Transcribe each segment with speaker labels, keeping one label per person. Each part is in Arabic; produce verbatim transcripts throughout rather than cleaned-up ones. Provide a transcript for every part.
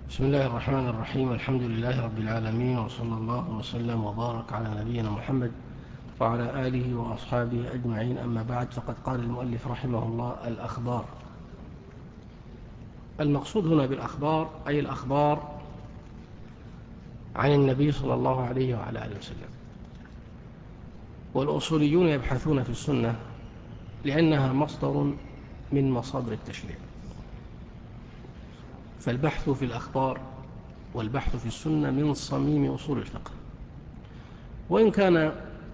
Speaker 1: بسم الله الرحمن الرحيم. الحمد لله رب العالمين، وصلى الله وسلم وبارك على نبينا محمد وعلى آله وأصحابه أجمعين. أما بعد، فقد قال المؤلف رحمه الله: الأخبار. المقصود هنا بالأخبار أي الأخبار عن النبي صلى الله عليه وعلى آله وسلم. والأصوليون يبحثون في السنة لأنها مصدر من مصادر التشريع، فالبحث في الأخبار والبحث في السنة من صميم أصول الفقه. وإن كان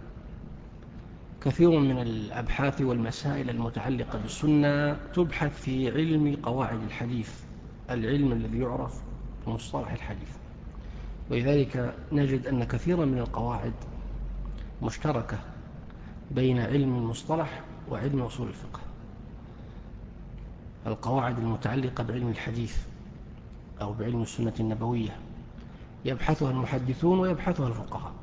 Speaker 1: كثير من الأبحاث والمسائل المتعلقة بالسنة تبحث في علم قواعد الحديث، العلم الذي يعرف بمصطلح الحديث، ولذلك نجد أن كثيرا من القواعد مشتركة بين علم المصطلح وعلم أصول الفقه. القواعد المتعلقة بعلم الحديث أو بعلم السنة النبوية يبحثها المحدثون ويبحثها الفقهاء.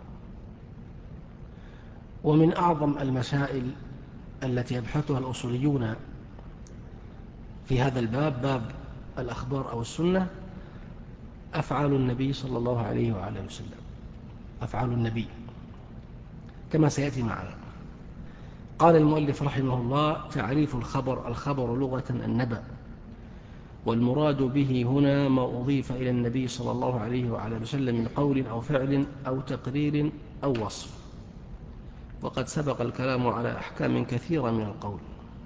Speaker 1: ومن أعظم المسائل التي يبحثها الأصوليون في هذا الباب، باب الأخبار أو السنة، أفعال النبي صلى الله عليه وعلى وسلم، أفعال النبي كما سيأتي معنا. قال المؤلف رحمه الله: تعريف الخبر: الخبر لغة النبأ، والمراد به هنا ما أضيف إلى النبي صلى الله عليه وعلى وسلم من قول أو فعل أو تقرير أو وصف. وقد سبق الكلام على أحكام كثيرة من القول.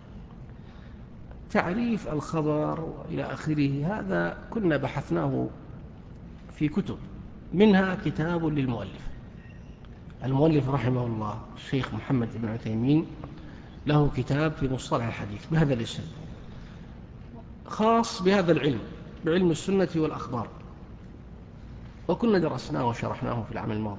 Speaker 1: تعريف الخبر إلى آخره هذا كنا بحثناه في كتب، منها كتاب للمؤلف. المؤلف رحمه الله الشيخ محمد بن عثيمين له كتاب في مصطلح الحديث بهذا الاسم، خاص بهذا العلم، بعلم السنة والأخبار، وكنا درسناه وشرحناه في العام الماضي،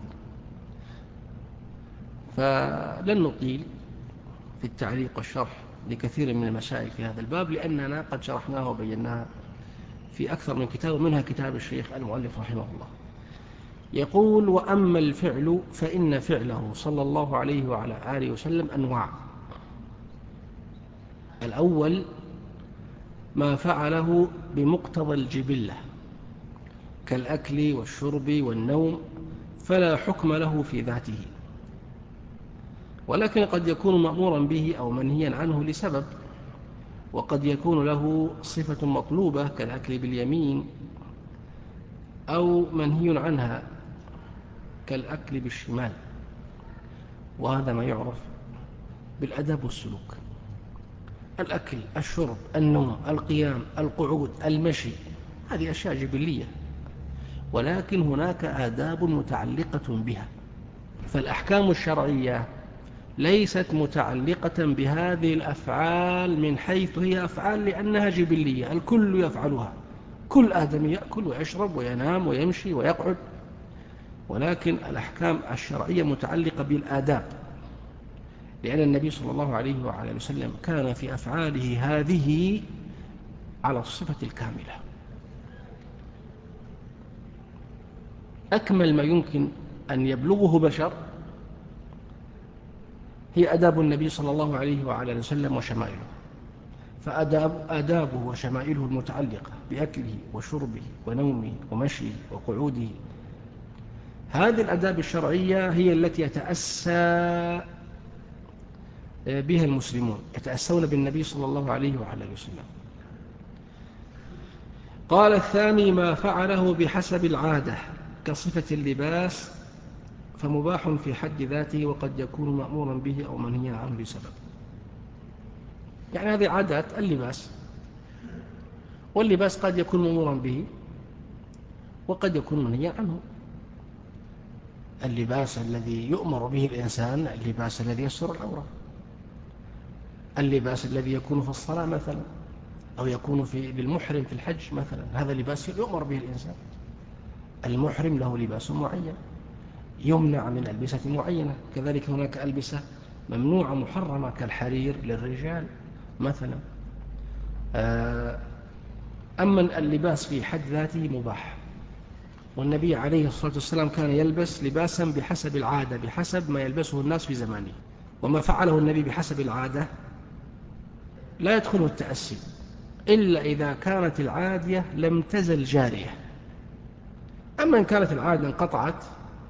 Speaker 1: فلن نطيل في التعليق والشرح لكثير من المسائل في هذا الباب، لأننا قد شرحناه وبيناها في أكثر من كتاب، منها كتاب الشيخ المؤلف رحمه الله. يقول: وأما الفعل فإن فعله صلى الله عليه وعلى آله وسلم أنواع. الأول ما فعله بمقتضى الجبلة كالأكل والشرب والنوم، فلا حكم له في ذاته، ولكن قد يكون مأمورا به أو منهيا عنه لسبب، وقد يكون له صفة مطلوبة كالأكل باليمين، أو منهي عنها كالأكل بالشمال، وهذا ما يعرف بالأدب والسلوك. الأكل، الشرب، النوم، القيام، القعود، المشي، هذه أشياء جبلية، ولكن هناك آداب متعلقة بها. فالأحكام الشرعية ليست متعلقة بهذه الأفعال من حيث هي أفعال لأنها جبلية، الكل يفعلها، كل آدم يأكل ويشرب وينام ويمشي ويقعد، ولكن الأحكام الشرعية متعلقة بالآداب، لأن النبي صلى الله عليه وعلى وسلم كان في أفعاله هذه على الصفة الكاملة. أكمل ما يمكن أن يبلغه بشر هي أداب النبي صلى الله عليه وعلى وسلم وشمائله، فأداب آدابه وشمائله المتعلقة بأكله وشربه ونومه ومشيه وقعوده، هذه الأداب الشرعية هي التي يتأسى بها المسلمون، يتأسون بالنبي صلى الله عليه وعلى وسلم. قال: الثاني ما فعله بحسب العادة كصفة اللباس، فمباح في حد ذاته، وقد يكون مأمورا به أو منهيا عنه لسبب. يعني هذه عادات اللباس، واللباس قد يكون مأمورا به وقد يكون منهيا عنه. اللباس الذي يؤمر به الإنسان اللباس الذي يستر العورة، اللباس الذي يكون في الصلاة مثلا، أو يكون في للمحرم في الحج مثلا، هذا لباس يؤمر به الإنسان. المحرم له لباس معين يمنع من ألبسة معينة، كذلك هناك ألبسة ممنوعة محرمة كالحرير للرجال مثلا. أما اللباس في حد ذاته مباح، والنبي عليه الصلاة والسلام كان يلبس لباسا بحسب العادة، بحسب ما يلبسه الناس في زمانه. وما فعله النبي بحسب العادة لا يدخله التأسي إلا إذا كانت العادية لم تزل جارية، أما إن كانت العادة انقطعت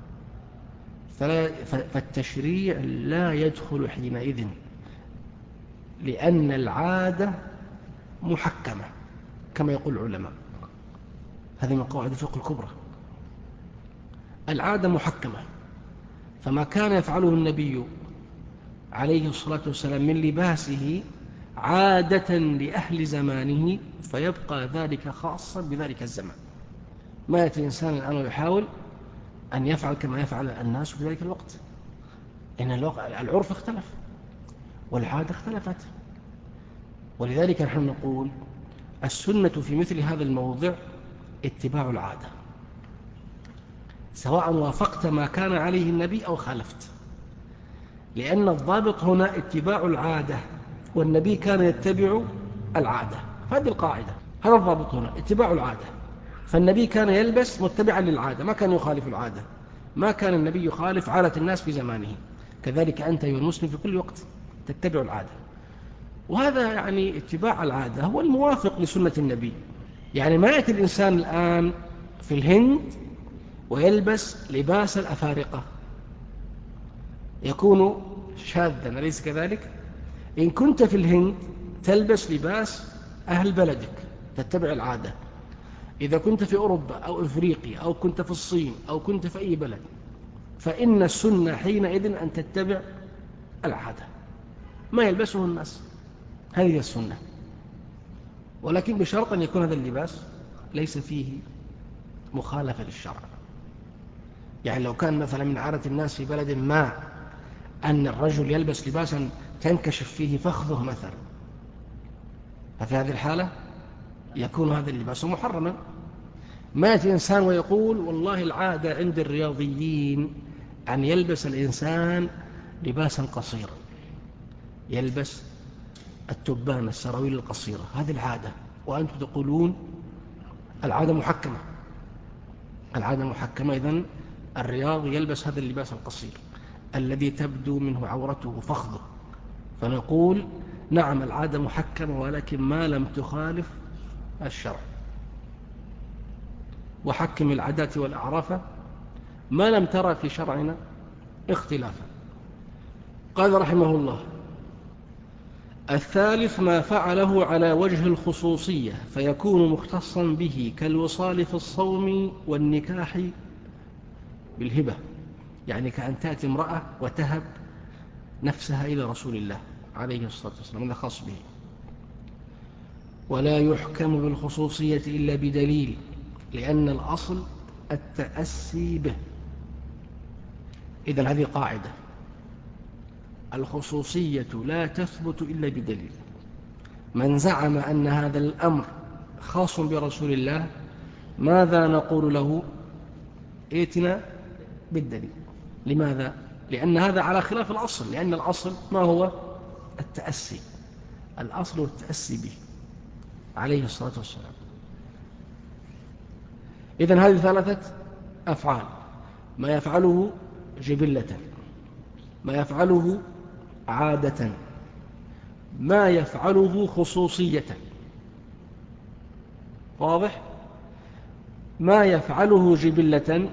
Speaker 1: فالتشريع لا يدخل حينئذ، لأن العادة محكمة كما يقول العلماء. هذه من قواعد الفقه الكبرى، العادة محكمة، فما كان يفعله النبي عليه الصلاة والسلام من لباسه عادة لأهل زمانه فيبقى ذلك خاصا بذلك الزمان. ما يأتي إنسان الآن ويحاول أن يفعل كما يفعل الناس في ذلك الوقت، إن العرف اختلف والعادة اختلفت. ولذلك نحن نقول السنة في مثل هذا الموضع اتباع العادة، سواء وافقت ما كان عليه النبي أو خالفت، لأن الضابط هنا اتباع العادة، والنبي كان يتبع العادة. هذه القاعدة، هذا الضابط هنا اتباع العادة. فالنبي كان يلبس متبعا للعادة، ما كان يخالف العادة، ما كان النبي يخالف عادة الناس في زمانه. كذلك أنت أيها المسلم في كل وقت تتبع العادة، وهذا يعني اتباع العادة هو الموافق لسنة النبي. يعني ما يأتي الإنسان الآن في الهند ويلبس لباس الأفارقة يكون شاذا، أليس كذلك؟ إن كنت في الهند تلبس لباس أهل بلدك تتبع العادة. إذا كنت في أوروبا أو إفريقيا أو كنت في الصين أو كنت في أي بلد فإن السنة حينئذ أن تتبع العادة، ما يلبسه الناس، هذه السنة. ولكن بشرط أن يكون هذا اللباس ليس فيه مخالفة للشرع. يعني لو كان مثلا من عادة الناس في بلد ما أن الرجل يلبس لباسا تنكشف فيه فخذه مثلا، ففي هذه الحالة يكون هذا اللباس محرما. ما يأتي إنسان ويقول والله العادة عند الرياضيين أن يلبس الإنسان لباسا قصيرا، يلبس التبان السراويل القصيرة، هذه العادة، وأنتم تقولون العادة محكمة. العادة محكمة، إذن الرياض يلبس هذا اللباس القصير الذي تبدو منه عورته وفخذه، فنقول نعم العادة محكمة ولكن ما لم تخالف الشرع. وحكم العادات والأعراف ما لم ترى في شرعنا اختلافا. قال رحمه الله: الثالث ما فعله على وجه الخصوصية فيكون مختصا به، كالوصال في الصوم والنكاح بالهبة، يعني كأن تأتي امرأة وتهب نفسها إلى رسول الله عليه الصلاة والسلام، هذا خاص به. ولا يحكم بالخصوصية إلا بدليل، لأن الأصل التأسي به. إذن هذه قاعدة، الخصوصية لا تثبت إلا بدليل. من زعم أن هذا الأمر خاص برسول الله ماذا نقول له؟ ائتنا بالدليل. لماذا؟ لأن هذا على خلاف الأصل، لأن الأصل ما هو؟ التأسي، الأصل التأسي به عليه الصلاة والسلام. إذن هذه ثلاثة أفعال: ما يفعله جبلة، ما يفعله عادة، ما يفعله خصوصية. واضح؟ ما يفعله جبلة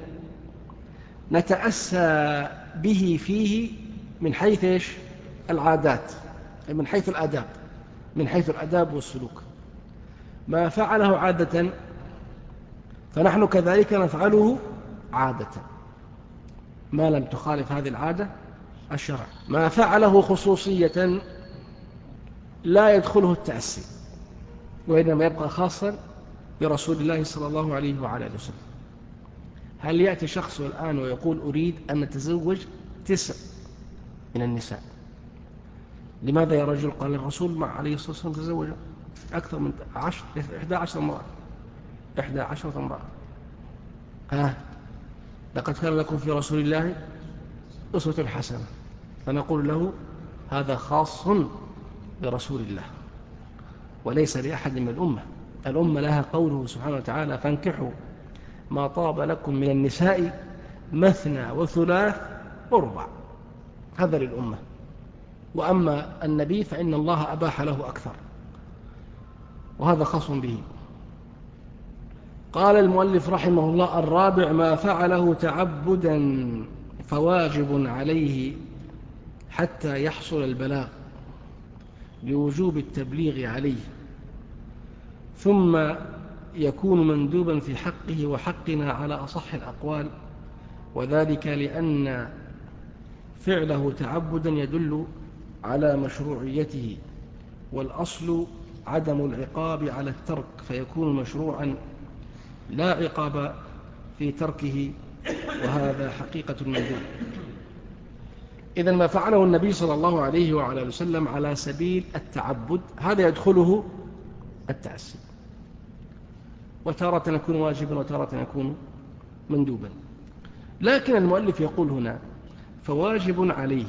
Speaker 1: نتأسى به فيه من حيث إيش؟ العادات، من حيث الآداب، من حيث الآداب والسلوك. ما فعله عادة فنحن كذلك نفعله عادة ما لم تخالف هذه العادة الشرع. ما فعله خصوصية لا يدخله التأسي، وإنما يبقى خاصا برسول الله صلى الله عليه وعلى آله وسلم. هل يأتي شخص الآن ويقول أريد أن نتزوج تسع من النساء؟ لماذا يا رجل؟ قال الرسول عليه الصلاة والسلام تزوج أكثر من عشر إحدى عشر امرأة إحدى عشرة امرأة. ها لقد كان لكم في رسول الله أسوة حسنة. فنقول له هذا خاص برسول الله وليس لأحد من الأمة. الأمة لها قوله سبحانه وتعالى: فانكحوا ما طاب لكم من النساء مثنى وثلاث ورباع، هذا للأمة. وأما النبي فإن الله أباح له أكثر، وهذا خاص به. قال المؤلف رحمه الله: الرابع ما فعله تعبدا فواجب عليه حتى يحصل البلاغ لوجوب التبليغ عليه، ثم يكون مندوبا في حقه وحقنا على أصح الأقوال، وذلك لأن فعله تعبدا يدل على مشروعيته، والأصل عدم العقاب على الترك فيكون مشروعا لا عقاب في تركه، وهذا حقيقة المندوب. إذن ما فعله النبي صلى الله عليه وعلى وسلم على سبيل التعبد هذا يدخله التعسي، وتارة يكون واجبا وتارة يكون مندوبا. لكن المؤلف يقول هنا فواجب عليه،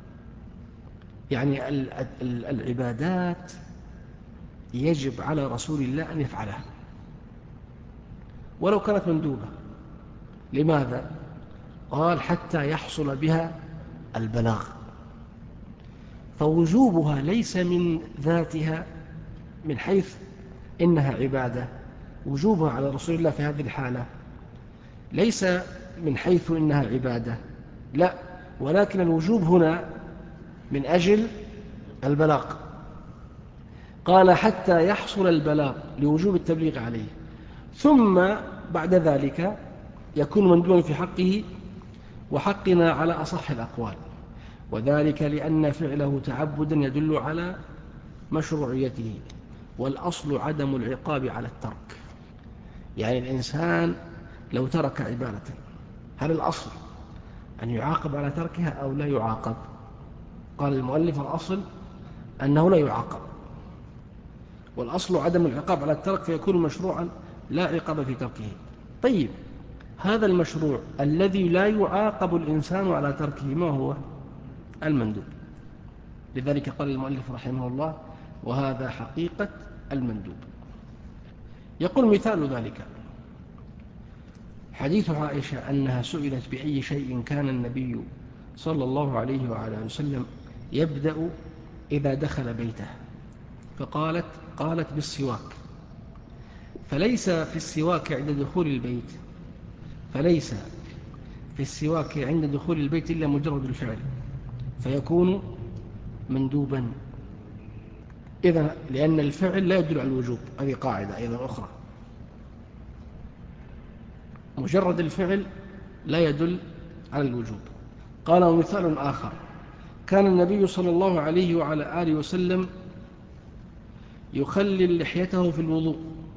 Speaker 1: يعني العبادات يجب على رسول الله أن يفعلها ولو كانت مندوبة. لماذا؟ قال: حتى يحصل بها البلاغ، فوجوبها ليس من ذاتها من حيث إنها عبادة، وجوبها على رسول الله في هذه الحالة ليس من حيث إنها عبادة، لا، ولكن الوجوب هنا من أجل البلاغ. قال: حتى يحصل البلاغ لوجوب التبليغ عليه، ثم بعد ذلك يكون مندوبا في حقه وحقنا على أصح الأقوال، وذلك لأن فعله تعبدا يدل على مشروعيته، والأصل عدم العقاب على الترك. يعني الإنسان لو ترك عبادة هل الأصل أن يعاقب على تركها أو لا يعاقب؟ قال المؤلف: الأصل أنه لا يعاقب، والأصل عدم العقاب على الترك فيكون مشروعا لا عقاب في تركه. طيب، هذا المشروع الذي لا يعاقب الإنسان على تركه ما هو؟ المندوب. لذلك قال المؤلف رحمه الله: وهذا حقيقة المندوب. يقول مثال ذلك حديث عائشة أنها سئلت بأي شيء كان النبي صلى الله عليه وعلى وسلم يبدأ إذا دخل بيته، فقالت قالت بالسواك، فليس في السواك عند دخول البيت فليس في السواك عند دخول البيت إلا مجرد الفعل فيكون مندوبا. إذن لأن الفعل لا يدل على الوجوب، هذه قاعدة أيضا أخرى، مجرد الفعل لا يدل على الوجوب. قال: ومثال آخر: كان النبي صلى الله عليه وعلى آله وسلم يخلل لحيته في الوضوء،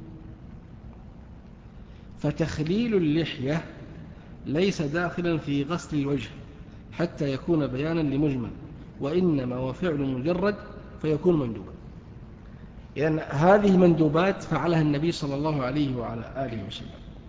Speaker 1: فتخليل اللحية ليس داخلا في غسل الوجه حتى يكون بيانا لمجمل، وإنما هو فعل مجرد فيكون مندوبا. إذن هذه مندوبات فعلها النبي صلى الله عليه وعلى آله وسلم.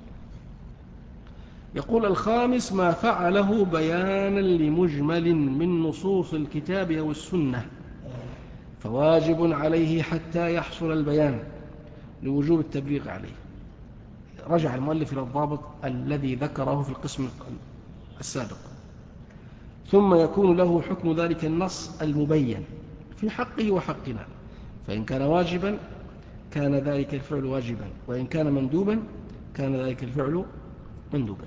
Speaker 1: يقول: الخامس ما فعله بيانا لمجمل من نصوص الكتاب أو السنة، فواجب عليه حتى يحصل البيان لوجوب التبليغ عليه. رجع المؤلف إلى الضابط الذي ذكره في القسم السابق. ثم يكون له حكم ذلك النص المبين في حقه وحقنا، فإن كان واجبا كان ذلك الفعل واجبا، وإن كان مندوبا كان ذلك الفعل مندوبا.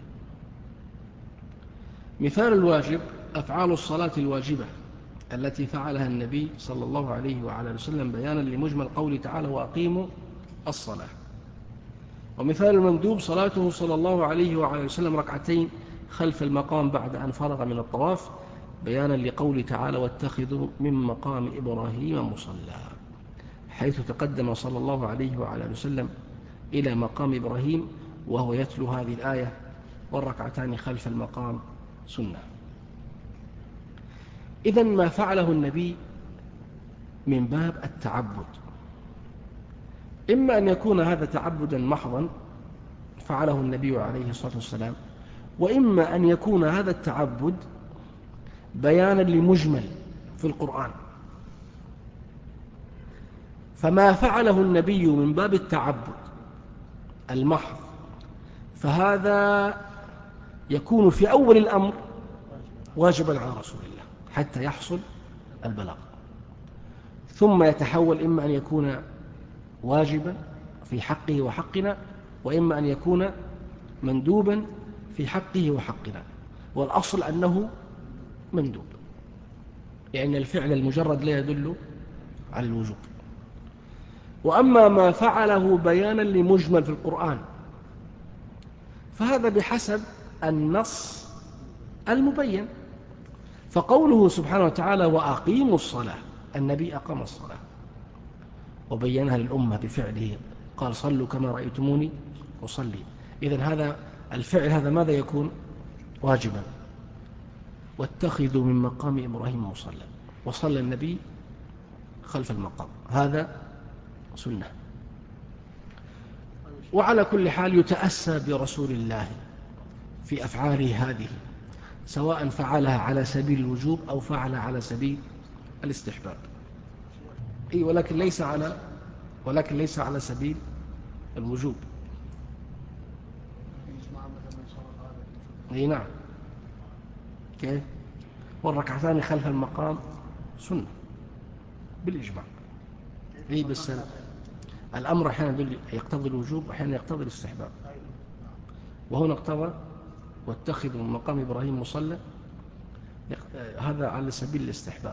Speaker 1: مثال الواجب أفعال الصلاة الواجبة التي فعلها النبي صلى الله عليه وعلى وسلم بيانا لمجمل قوله تعالى: وأقيموا الصلاة. ومثال المندوب صلاته صلى الله عليه وعلى وسلم ركعتين خلف المقام بعد أن فرغ من الطواف بيانا لقوله تعالى: واتخذوا من مقام إبراهيم مصلى، حيث تقدم صلى الله عليه وعلى وسلم إلى مقام إبراهيم وهو يتلو هذه الآية: والركعتان خلف المقام سنة. إذن ما فعله النبي من باب التعبد، إما أن يكون هذا تعبدا محضا فعله النبي عليه الصلاة والسلام، وإما أن يكون هذا التعبد بيانا لمجمل في القرآن. فما فعله النبي من باب التعبد المحض فهذا يكون في أول الأمر واجبا على رسول الله حتى يحصل البلاغ، ثم يتحول إما أن يكون واجبا في حقه وحقنا، وإما أن يكون مندوبا في حقه وحقنا، والأصل أنه مندوب، لأن الفعل المجرد لا يدل على الوجوب. وأما ما فعله بيانا لمجمل في القرآن فهذا بحسب النص المبين. فقوله سبحانه وتعالى وأقيموا الصلاة، النبي أقام الصلاة وبينها للأمة بفعله، قال صلوا كما رأيتموني أصلي. إذن هذا الفعل هذا ماذا يكون؟ واجبا. واتخذوا من مقام إبراهيم مصلى، وصلى النبي خلف المقام، هذا سنة. وعلى كل حال يتأسى برسول الله في أفعاله هذه، سواء فعلها على سبيل الوجوب أو فعلها على سبيل الاستحباب. أي ولكن ليس على ولكن ليس على سبيل الوجوب. أي نعم. كيف؟ والركعتان خلف المقام سنة بالإجماع. أي بس الأمر أحيانا يقتضي الوجوب وأحيانا يقتضي الاستحباب، وهنا اقتضى واتخذوا من مقام إبراهيم مصلى، هذا على سبيل الاستحباب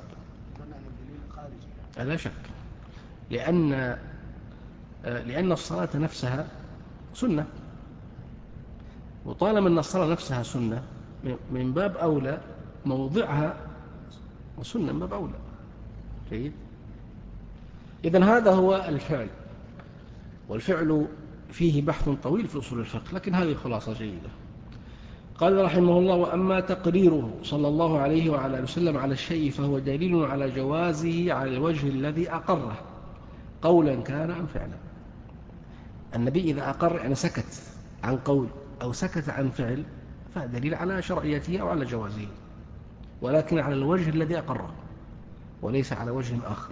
Speaker 1: لا شك، لأن لأن الصلاة نفسها سنة، وطالما أن الصلاة نفسها سنة من باب أولى موضعها سنة من باب أولى. جيد. إذن هذا هو الفعل، والفعل فيه بحث طويل في أصول الفقه، لكن هذه خلاصة جيدة. قال رحمه الله وأما تقريره صلى الله عليه وعلى وسلم على الشيء فهو دليل على جوازه على الوجه الذي أقره قولا كان أم فعلا. النبي إذا أقر يعني سكت عن قول أو سكت عن فعل فدليل على شرعيته أو على جوازه، ولكن على الوجه الذي أقره وليس على وجه آخر.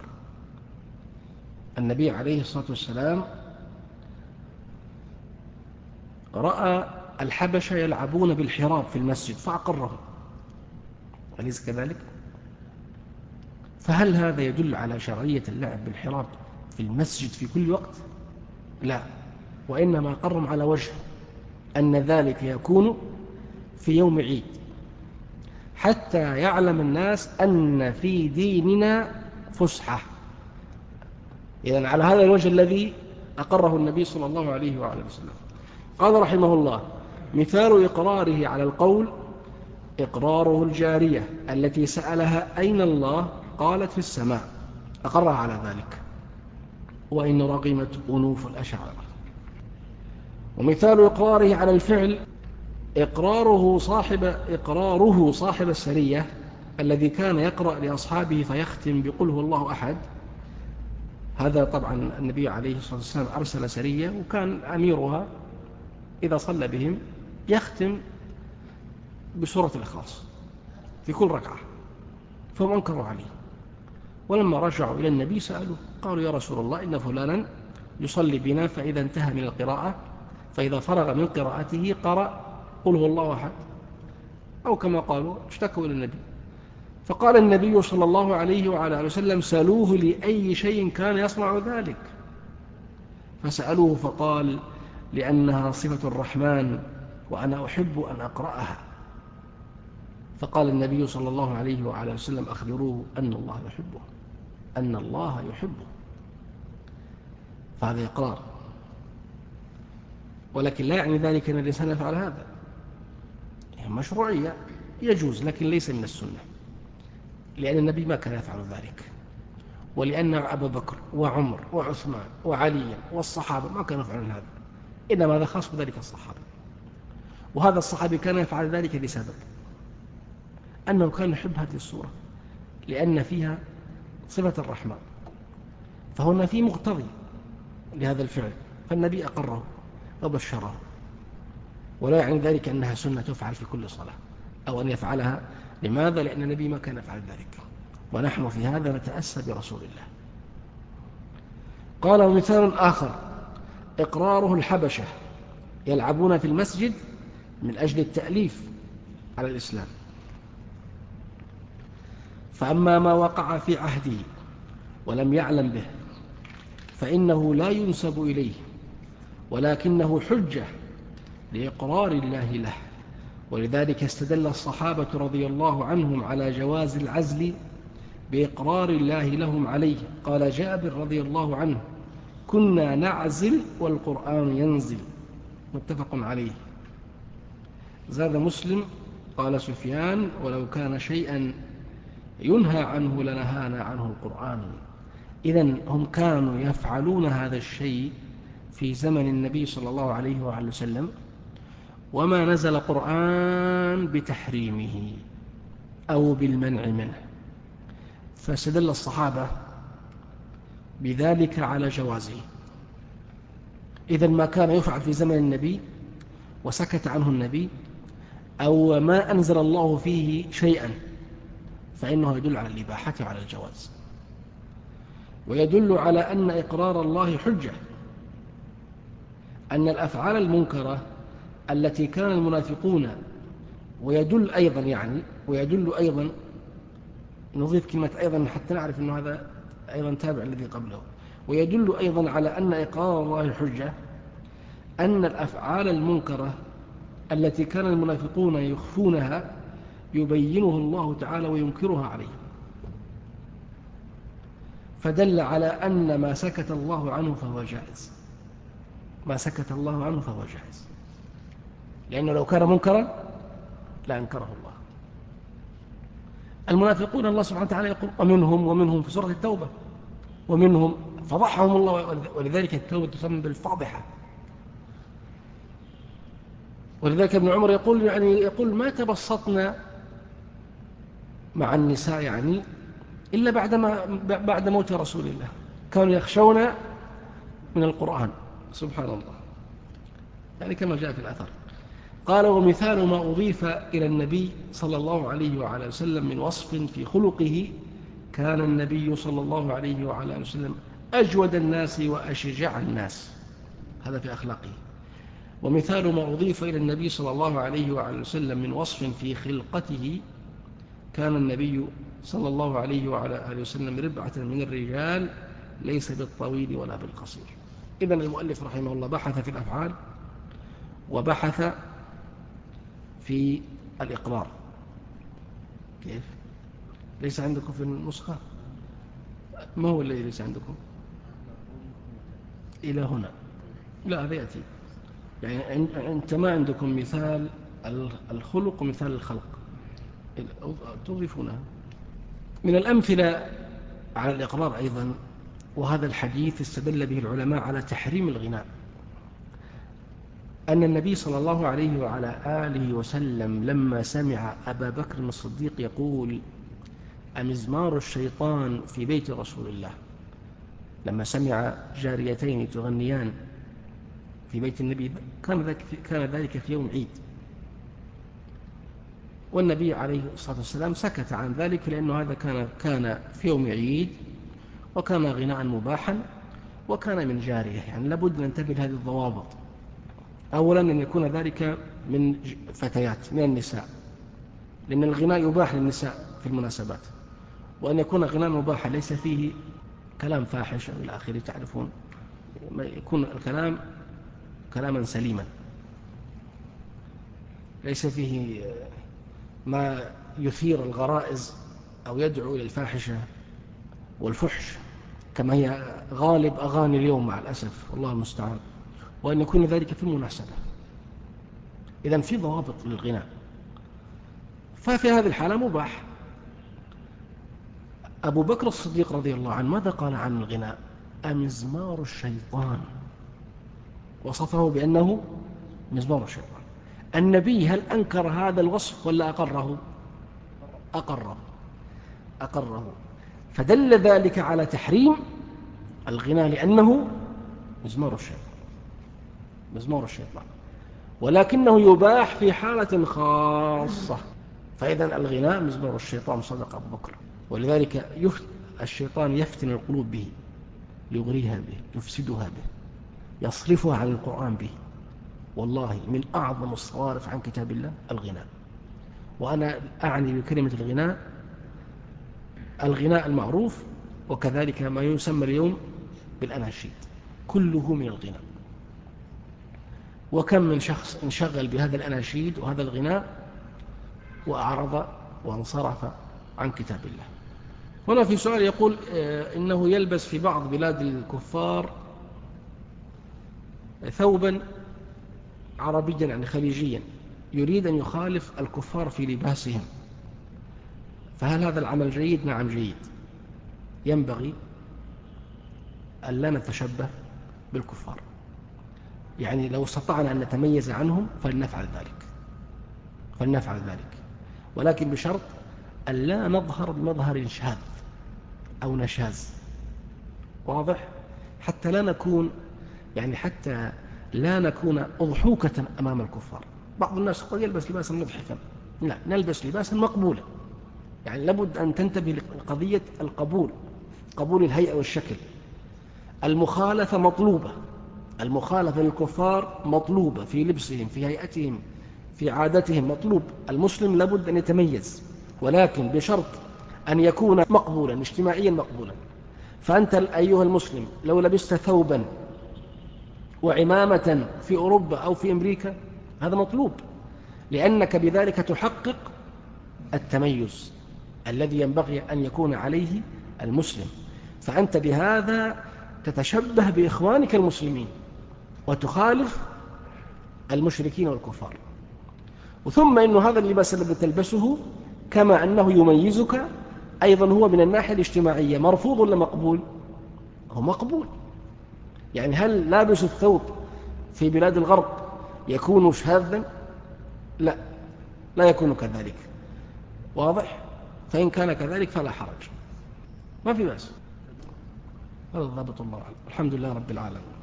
Speaker 1: النبي عليه الصلاة والسلام رأى الحبشة يلعبون بالحراب في المسجد فأقرهم، أليس كذلك؟ فهل هذا يدل على شرعية اللعب بالحراب في المسجد في كل وقت؟ لا، وإنما أقرهم على وجه أن ذلك يكون في يوم عيد حتى يعلم الناس أن في ديننا فسحة. إذن على هذا الوجه الذي أقره النبي صلى الله عليه وعلى وسلم. قال رحمه الله مثال إقراره على القول إقراره الجارية التي سألها أين الله قالت في السماء، أقرها على ذلك، وإن رغمت أنوف الأشعار. ومثال إقراره على الفعل إقراره صاحب, إقراره صاحب السرية الذي كان يقرأ لأصحابه فيختم بقل هو الله أحد. هذا طبعا النبي عليه الصلاة والسلام أرسل سرية وكان أميرها إذا صلى بهم يختم بسورة الإخلاص في كل ركعة، فهم أنكروا عليه، ولما رجعوا إلى النبي سألوه قالوا يا رسول الله إن فلانا يصلي بنا فإذا انتهى من القراءة فإذا فرغ من قراءته قرأ قل هو الله أحد، أو كما قالوا اشتكوا إلى النبي، فقال النبي صلى الله عليه وعلى آله وسلم سألوه لأي شيء كان يصنع ذلك، فسألوه فقال لأنها صفة الرحمن وأنا أحب أن أقرأها. فقال النبي صلى الله عليه وعلى وسلم أخبروه أن الله يحبه، أن الله يحبه. فهذا إقرار، ولكن لا يعني ذلك أن الإنسان يفعل هذا. مشروعية يجوز لكن ليس من السنة، لأن النبي ما كان يفعل ذلك، ولأن أبا بكر وعمر وعثمان وعلي والصحابة ما كانوا يفعلون هذا، إنما هذا خاص بذلك الصحابة. وهذا الصحابي كان يفعل ذلك لسبب أنه كان يحب هذه السورة لأن فيها صفة الرحمن، فهنا في مقتضي لهذا الفعل، فالنبي أقره وبشره، ولا يعني ذلك أنها سنة تفعل في كل صلاة أو أن يفعلها. لماذا؟ لأن النبي ما كان يفعل ذلك، ونحن في هذا نتأسى برسول الله. قال ومثال آخر إقراره الحبشة يلعبون في المسجد من أجل التأليف على الإسلام. فأما ما وقع في عهده ولم يعلم به فإنه لا ينسب إليه، ولكنه حجة لإقرار الله له. ولذلك استدل الصحابة رضي الله عنهم على جواز العزل بإقرار الله لهم عليه. قال جابر رضي الله عنه: كنا نعزل والقرآن ينزل، متفق عليه. زاد مسلم: قال سفيان: ولو كان شيئا ينهى عنه لنهانا عنه القرآن. إذن هم كانوا يفعلون هذا الشيء في زمن النبي صلى الله عليه وآله وسلم، وما نزل قرآن بتحريمه أو بالمنع منه، فاستدل الصحابة بذلك على جوازه. إذن ما كان يفعل في زمن النبي وسكت عنه النبي، أو ما أنزل الله فيه شيئا، فإنه يدل على الإباحة وعلى الجواز، ويدل على أن إقرار الله حجة. أن الأفعال المنكرة التي كان المنافقون، ويدل أيضا يعني ويدل أيضا نضيف كلمة أيضا حتى نعرف أن هذا أيضا تابع الذي قبله. ويدل أيضا على أن إقرار الله حجة أن الأفعال المنكرة التي كان المنافقون يخفونها يبينه الله تعالى وينكرها عليه، فدل على أن ما سكت الله عنه فهو جائز. ما سكت الله عنه فهو جائز، لأنه لو كان منكرا لأنكره الله. المنافقون الله سبحانه وتعالى يقول: ومنهم ومنهم في سورة التوبة، ومنهم فضحهم الله، ولذلك التوبة تسمى بالفاضحة. ولذلك ابن عمر يقول يعني يقول ما تبسطنا مع النساء يعني إلا بعد ما بعد موت رسول الله، كانوا يخشون من القرآن. سبحان الله، يعني كما جاء في الأثر. قال: ومثال ما أضيف إلى النبي صلى الله عليه وعلى وسلم من وصف في خلقه: كان النبي صلى الله عليه وعلى وسلم أجود الناس وأشجع الناس، هذا في أخلاقه. ومثال ما أضيف إلى النبي صلى الله عليه وعلى وسلم من وصف في خلقته: كان النبي صلى الله عليه وعلى آله وسلم ربعة من الرجال، ليس بالطويل ولا بالقصير. إذن المؤلف رحمه الله بحث في الأفعال وبحث في الإقرار. كيف؟ ليس عندكم في النسخة؟ ما هو الذي ليس عندكم؟ إلى هنا. لا، هذا يأتي. يعني أنت ما عندكم مثال الخلق ومثال الخلق، تضيفونها. من الأمثلة على الإقرار أيضا، وهذا الحديث استدل به العلماء على تحريم الغناء، أن النبي صلى الله عليه وعلى آله وسلم لما سمع أبا بكر الصديق يقول: أمزمار الشيطان في بيت رسول الله، لما سمع جاريتين تغنيان في بيت النبي، كان ذلك كان ذلك في يوم عيد، والنبي عليه الصلاة والسلام سكت عن ذلك، لأنه هذا كان كان في يوم عيد، وكان غناء مباحا، وكان من جارية. يعني لابد أن ننتبه لهذه الضوابط. أولا أن يكون ذلك من فتيات من النساء، لأن الغناء يباح للنساء في المناسبات، وأن يكون غناء مباحا ليس فيه كلام فاحش إلى آخره، تعرفون، يكون الكلام كلاما سليما ليس فيه ما يثير الغرائز أو يدعو إلى الفاحشة والفحش كما هي غالب أغاني اليوم مع الأسف، والله المستعان. وأن يكون ذلك في المناسبة. إذن في ضوابط للغناء، ففي هذه الحالة مباح. أبو بكر الصديق رضي الله عنه ماذا قال عن الغناء؟ أمزمار الشيطان، وصفه بأنه مزمار الشيطان. النبي هل أنكر هذا الوصف ولا أقره؟ أقره أقره فدل ذلك على تحريم الغناء، لأنه مزمار الشيطان مزمار الشيطان ولكنه يباح في حالة خاصة. فإذا الغناء مزمار الشيطان، صدق أبو بكر. ولذلك يفت الشيطان يفتن القلوب به، يغريها به، يفسدها به، يصرفها عن القرآن به. والله من أعظم الصوارف عن كتاب الله الغناء. وأنا أعني بكلمة الغناء الغناء المعروف، وكذلك ما يسمى اليوم بالأناشيد، كله من الغناء. وكم من شخص انشغل بهذا الأناشيد وهذا الغناء وأعرض وانصرف عن كتاب الله. هنا في سؤال يقول إنه يلبس في بعض بلاد الكفار ثوبا عربيا يعني خليجيا، يريد أن يخالف الكفار في لباسهم، فهل هذا العمل جيد؟ نعم جيد. ينبغي أن لا نتشبه بالكفار، يعني لو استطعنا أن نتميز عنهم فلنفعل ذلك فلنفعل ذلك ولكن بشرط أن لا نظهر بمظهر شاذ أو نشاز، واضح؟ حتى لا نكون يعني حتى لا نكون أضحوكة أمام الكفار. بعض الناس قد يلبس لباسا مضحكا، لا، نلبس لباسا مقبولا، يعني لابد أن تنتبه لقضية القبول، قبول الهيئة والشكل. المخالفة مطلوبة، المخالفة للكفار مطلوبة في لبسهم، في هيئتهم، في عادتهم مطلوب. المسلم لابد أن يتميز، ولكن بشرط أن يكون مقبولا اجتماعيا مقبولا. فأنت أيها المسلم لو لبست ثوبا وعمامة في أوروبا أو في أمريكا هذا مطلوب، لأنك بذلك تحقق التميز الذي ينبغي أن يكون عليه المسلم. فأنت بهذا تتشبه بإخوانك المسلمين وتخالف المشركين والكفار. وثم إن هذا اللباس الذي تلبسه كما أنه يميزك أيضا هو من الناحية الاجتماعية مرفوض ولا مقبول؟ هو مقبول. يعني هل لابس الثوب في بلاد الغرب يكون شاذا؟ لا، لا يكون كذلك، واضح؟ فإن كان كذلك فلا حرج، ما في بأس. هذا ضابط الله أعلم. الحمد لله رب العالمين.